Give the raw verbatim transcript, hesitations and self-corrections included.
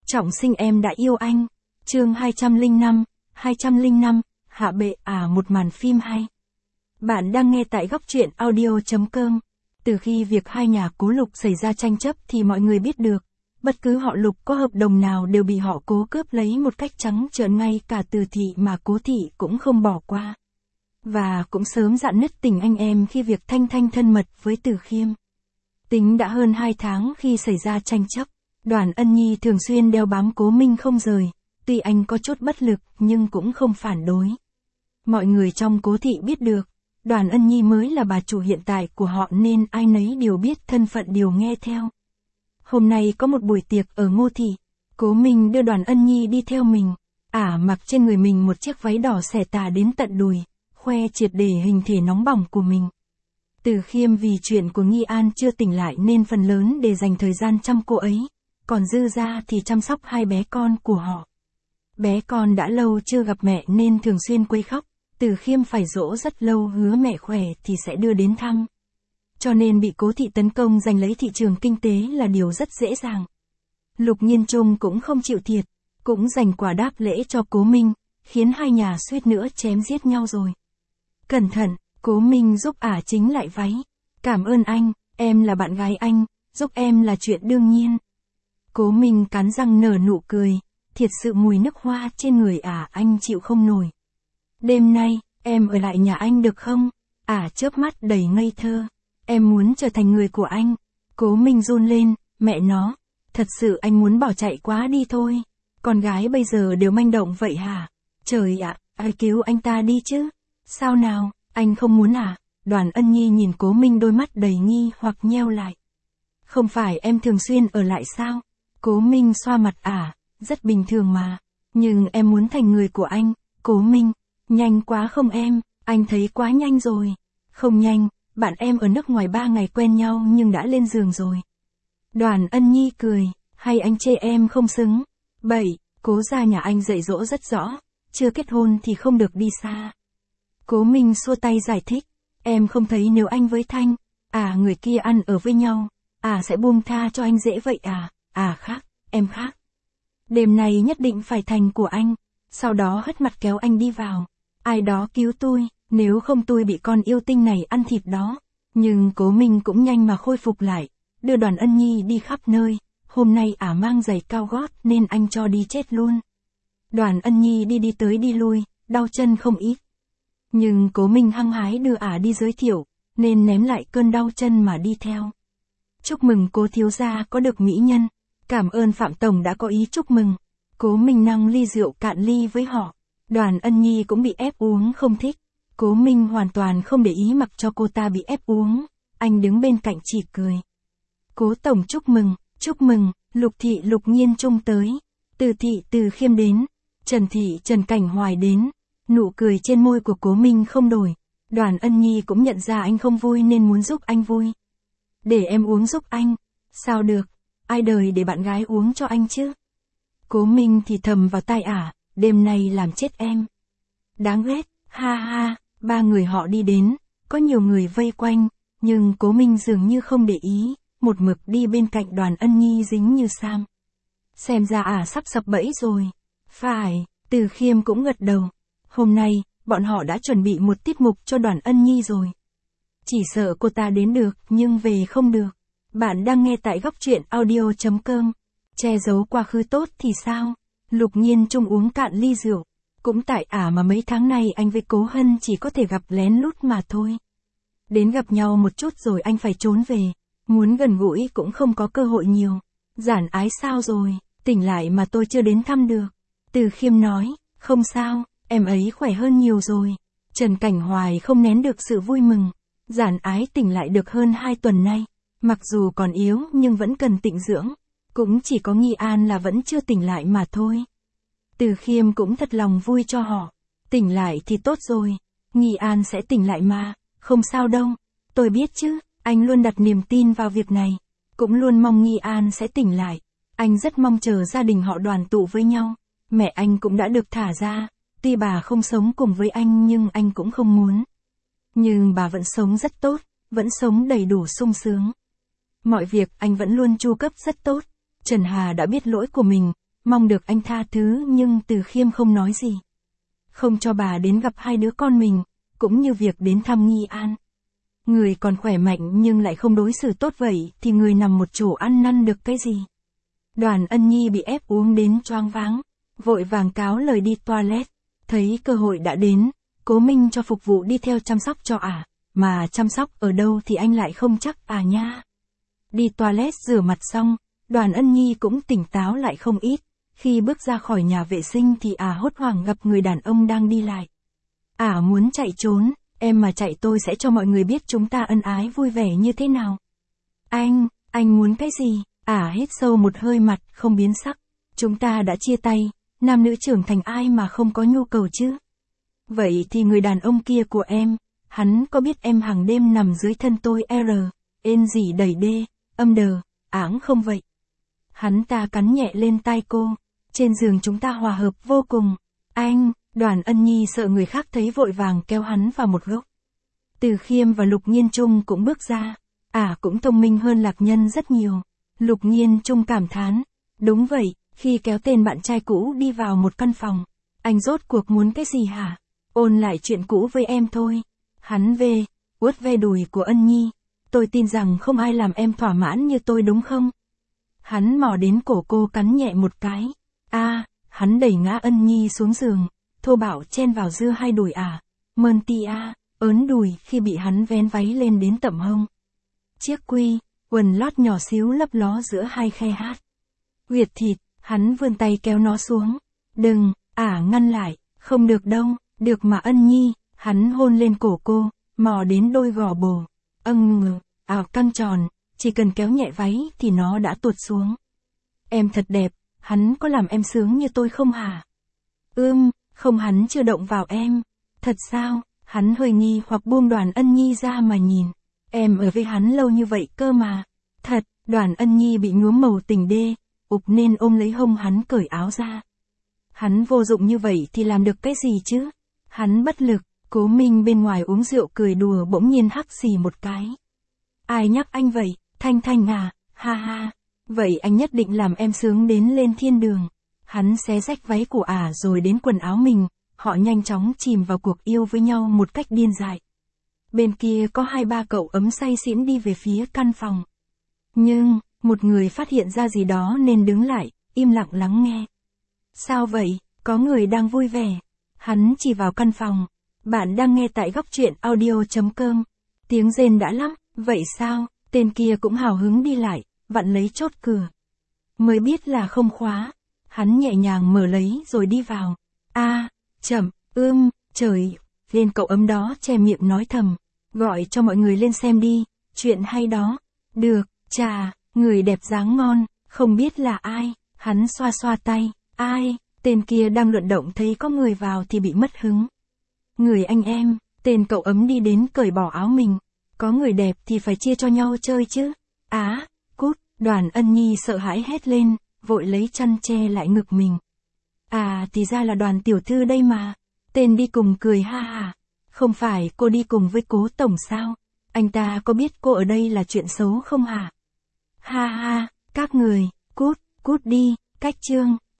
Trọng sinh em đã yêu anh. Chương hai trăm lẻ năm, hai trăm lẻ năm, hạ bệ à một màn phim hay. Bạn đang nghe tại góc truyện audio chấm com. Từ khi việc hai nhà cố Lục xảy ra tranh chấp thì mọi người biết được, bất cứ họ Lục có hợp đồng nào đều bị họ Cố cướp lấy một cách trắng trợn, ngay cả Từ Thị mà Cố Thị cũng không bỏ qua. Và cũng sớm rạn nứt tình anh em khi việc Thanh Thanh thân mật với Từ Khiêm. Tính đã hơn hai tháng khi xảy ra tranh chấp, Đoàn Ân Nhi thường xuyên đeo bám Cố Minh không rời, tuy anh có chút bất lực nhưng cũng không phản đối. Mọi người trong Cố Thị biết được, Đoàn Ân Nhi mới là bà chủ hiện tại của họ nên ai nấy đều biết thân phận đều nghe theo. Hôm nay có một buổi tiệc ở Ngô Thị, Cố Minh đưa Đoàn Ân Nhi đi theo mình, ả mặc trên người mình một chiếc váy đỏ xẻ tà đến tận đùi, khoe triệt để hình thể nóng bỏng của mình. Từ Khiêm vì chuyện của Nghi An chưa tỉnh lại nên phần lớn để dành thời gian chăm cô ấy, còn dư ra thì chăm sóc hai bé con của họ. Bé con đã lâu chưa gặp mẹ nên thường xuyên quấy khóc, Từ Khiêm phải dỗ rất lâu, hứa mẹ khỏe thì sẽ đưa đến thăm. Cho nên bị Cố Thị tấn công giành lấy thị trường kinh tế là điều rất dễ dàng. Lục Nhiên Trung cũng không chịu thiệt, cũng dành quà đáp lễ cho Cố Minh, khiến hai nhà suýt nữa chém giết nhau rồi. Cẩn thận, Cố Minh giúp ả chính lại váy. Cảm ơn anh, em là bạn gái anh, giúp em là chuyện đương nhiên. Cố Minh cắn răng nở nụ cười, thiệt sự mùi nước hoa trên người ả anh chịu không nổi. Đêm nay, em ở lại nhà anh được không? Ả chớp mắt đầy ngây thơ. Em muốn trở thành người của anh. Cố Minh run lên, mẹ nó, thật sự anh muốn bỏ chạy quá đi thôi. Con gái bây giờ đều manh động vậy hả? Trời ạ, ai cứu anh ta đi chứ? Sao nào, anh không muốn à? Đoàn Ân Nhi nhìn Cố Minh đôi mắt đầy nghi hoặc nheo lại. Không phải em thường xuyên ở lại sao? Cố Minh xoa mặt ả, rất bình thường mà. Nhưng em muốn thành người của anh. Cố Minh, nhanh quá không em? Anh thấy quá nhanh rồi. Không nhanh, bạn em ở nước ngoài ba ngày quen nhau nhưng đã lên giường rồi. Đoàn Ân Nhi cười, hay anh chê em không xứng? Bậy, Cố gia nhà anh dạy dỗ rất rõ, chưa kết hôn thì không được đi xa. Cố Minh xua tay giải thích, em không thấy nếu anh với Thanh, à người kia ăn ở với nhau, à sẽ buông tha cho anh dễ vậy à? À khác, em khác. Đêm này nhất định phải thành của anh. Sau đó hất mặt kéo anh đi vào. Ai đó cứu tôi, nếu không tôi bị con yêu tinh này ăn thịt đó. Nhưng Cố Minh cũng nhanh mà khôi phục lại, đưa Đoàn Ân Nhi đi khắp nơi. Hôm nay ả mang giày cao gót nên anh cho đi chết luôn. Đoàn Ân Nhi đi đi tới đi lui, đau chân không ít. Nhưng Cố Minh hăng hái đưa ả đi giới thiệu, nên ném lại cơn đau chân mà đi theo. Chúc mừng Cố thiếu gia có được mỹ nhân. Cảm ơn Phạm Tổng đã có ý chúc mừng. Cố Minh nâng ly rượu cạn ly với họ. Đoàn Ân Nhi cũng bị ép uống không thích. Cố Minh hoàn toàn không để ý mặc cho cô ta bị ép uống. Anh đứng bên cạnh chỉ cười. Cố Tổng chúc mừng, chúc mừng. Lục Thị Lục Nhiên Trung tới. Từ Thị Từ Khiêm đến. Trần Thị Trần Cảnh Hoài đến. Nụ cười trên môi của Cố Minh không đổi. Đoàn Ân Nhi cũng nhận ra anh không vui nên muốn giúp anh vui. Để em uống giúp anh. Sao được, ai đời để bạn gái uống cho anh chứ? Cố Minh thì thầm vào tai ả, đêm nay làm chết em. Đáng ghét, ha ha, ba người họ đi đến, có nhiều người vây quanh, nhưng Cố Minh dường như không để ý, một mực đi bên cạnh Đoàn Ân Nhi dính như sam. Xem ra ả sắp sập bẫy rồi. Phải, Từ Khiêm cũng gật đầu. Hôm nay, bọn họ đã chuẩn bị một tiết mục cho Đoàn Ân Nhi rồi. Chỉ sợ cô ta đến được nhưng về không được. Bạn đang nghe tại góc truyện audio chấm com. Che giấu quá khứ tốt thì sao? Lục Nhiên Trung uống cạn ly rượu. Cũng tại ả mà mấy tháng này anh với Cố Hân chỉ có thể gặp lén lút mà thôi. Đến gặp nhau một chút rồi anh phải trốn về. Muốn gần gũi cũng không có cơ hội nhiều. Giản Ái sao rồi? Tỉnh lại mà tôi chưa đến thăm được. Từ Khiêm nói, không sao, em ấy khỏe hơn nhiều rồi. Trần Cảnh Hoài không nén được sự vui mừng. Giản Ái tỉnh lại được hơn hai tuần nay. Mặc dù còn yếu nhưng vẫn cần tịnh dưỡng. Cũng chỉ có Nghi An là vẫn chưa tỉnh lại mà thôi. Từ Khiêm cũng thật lòng vui cho họ. Tỉnh lại thì tốt rồi. Nghi An sẽ tỉnh lại mà. Không sao đâu. Tôi biết chứ. Anh luôn đặt niềm tin vào việc này. Cũng luôn mong Nghi An sẽ tỉnh lại. Anh rất mong chờ gia đình họ đoàn tụ với nhau. Mẹ anh cũng đã được thả ra. Tuy bà không sống cùng với anh nhưng anh cũng không muốn. Nhưng bà vẫn sống rất tốt. Vẫn sống đầy đủ sung sướng. Mọi việc anh vẫn luôn chu cấp rất tốt. Trần Hà đã biết lỗi của mình, mong được anh tha thứ nhưng Từ Khiêm không nói gì. Không cho bà đến gặp hai đứa con mình, cũng như việc đến thăm Nghi An. Người còn khỏe mạnh nhưng lại không đối xử tốt vậy thì người nằm một chỗ ăn năn được cái gì. Đoàn Ân Nhi bị ép uống đến choáng váng, vội vàng cáo lời đi toilet, thấy cơ hội đã đến, Cố Minh cho phục vụ đi theo chăm sóc cho ả, mà chăm sóc ở đâu thì anh lại không chắc à nha. Đi toilet rửa mặt xong, Đoàn Ân Nhi cũng tỉnh táo lại không ít, khi bước ra khỏi nhà vệ sinh thì ả hốt hoảng gặp người đàn ông đang đi lại. Ả muốn chạy trốn, em mà chạy tôi sẽ cho mọi người biết chúng ta ân ái vui vẻ như thế nào. Anh, anh muốn cái gì? Ả hít sâu một hơi mặt không biến sắc. Chúng ta đã chia tay, nam nữ trưởng thành ai mà không có nhu cầu chứ? Vậy thì người đàn ông kia của em, hắn có biết em hàng đêm nằm dưới thân tôi R, ên gì đầy đê, âm đờ, áng không vậy? Hắn ta cắn nhẹ lên tai cô, trên giường chúng ta hòa hợp vô cùng. Anh, Đoàn Ân Nhi sợ người khác thấy vội vàng kéo hắn vào một góc. Từ Khiêm và Lục Nhiên Trung cũng bước ra, ả à, cũng thông minh hơn Lạc Nhân rất nhiều. Lục Nhiên Trung cảm thán, đúng vậy, khi kéo tên bạn trai cũ đi vào một căn phòng, anh rốt cuộc muốn cái gì hả? Ôn lại chuyện cũ với em thôi. Hắn về, uất ve đùi của Ân Nhi, tôi tin rằng không ai làm em thỏa mãn như tôi đúng không? Hắn mò đến cổ cô cắn nhẹ một cái. A, à, hắn đẩy ngã Ân Nhi xuống giường, thô bạo chen vào giữa hai đùi ả, à, mơn ti a, ớn đùi khi bị hắn vén váy lên đến tận hông. Chiếc quy, quần lót nhỏ xíu lấp ló giữa hai khe hát. Huyệt thịt, hắn vươn tay kéo nó xuống. Đừng, ả à, ngăn lại, không được đâu, được mà Ân Nhi, hắn hôn lên cổ cô, mò đến đôi gò bồ. Âng ngừ, ảo căng tròn, chỉ cần kéo nhẹ váy thì nó đã tuột xuống. Em thật đẹp, hắn có làm em sướng như tôi không hả? Ưm, không hắn chưa động vào em. Thật sao? Hắn hơi nghi hoặc buông Đoàn Ân Nhi ra mà nhìn. Em ở với hắn lâu như vậy cơ mà. Thật, Đoàn Ân Nhi bị nhuốm màu tình đê, ụp nên ôm lấy hông hắn cởi áo ra. Hắn vô dụng như vậy thì làm được cái gì chứ? Hắn bất lực, Cố Minh bên ngoài uống rượu cười đùa bỗng nhiên hắc xì một cái. Ai nhắc anh vậy, Thanh Thanh à, ha ha. Vậy anh nhất định làm em sướng đến lên thiên đường. Hắn xé rách váy của ả rồi đến quần áo mình, họ nhanh chóng chìm vào cuộc yêu với nhau một cách điên dại. Bên kia có hai ba cậu ấm say xỉn đi về phía căn phòng. Nhưng, một người phát hiện ra gì đó nên đứng lại, im lặng lắng nghe. Sao vậy, có người đang vui vẻ. Hắn chỉ vào căn phòng. Bạn đang nghe tại góc truyện audio chấm com. Tiếng rên đã lắm, vậy sao? Tên kia cũng hào hứng đi lại, vặn lấy chốt cửa. Mới biết là không khóa. Hắn nhẹ nhàng mở lấy rồi đi vào. A, à, chậm, ưm, trời, lên cậu ấm đó che miệng nói thầm. Gọi cho mọi người lên xem đi, chuyện hay đó. Được, chà, người đẹp dáng ngon, không biết là ai. Hắn xoa xoa tay, ai, tên kia đang luận động thấy có người vào thì bị mất hứng. Người anh em, tên cậu ấm đi đến cởi bỏ áo mình. Có người đẹp thì phải chia cho nhau chơi chứ. Á, cút, Đoàn Ân Nhi sợ hãi hét lên, vội lấy chăn che lại ngực mình. À thì ra là Đoàn tiểu thư đây mà. Tên đi cùng cười ha ha. Không phải cô đi cùng với Cố tổng sao? Anh ta có biết cô ở đây là chuyện xấu không hả? Ha ha, các người, cút, cút đi, cách chương.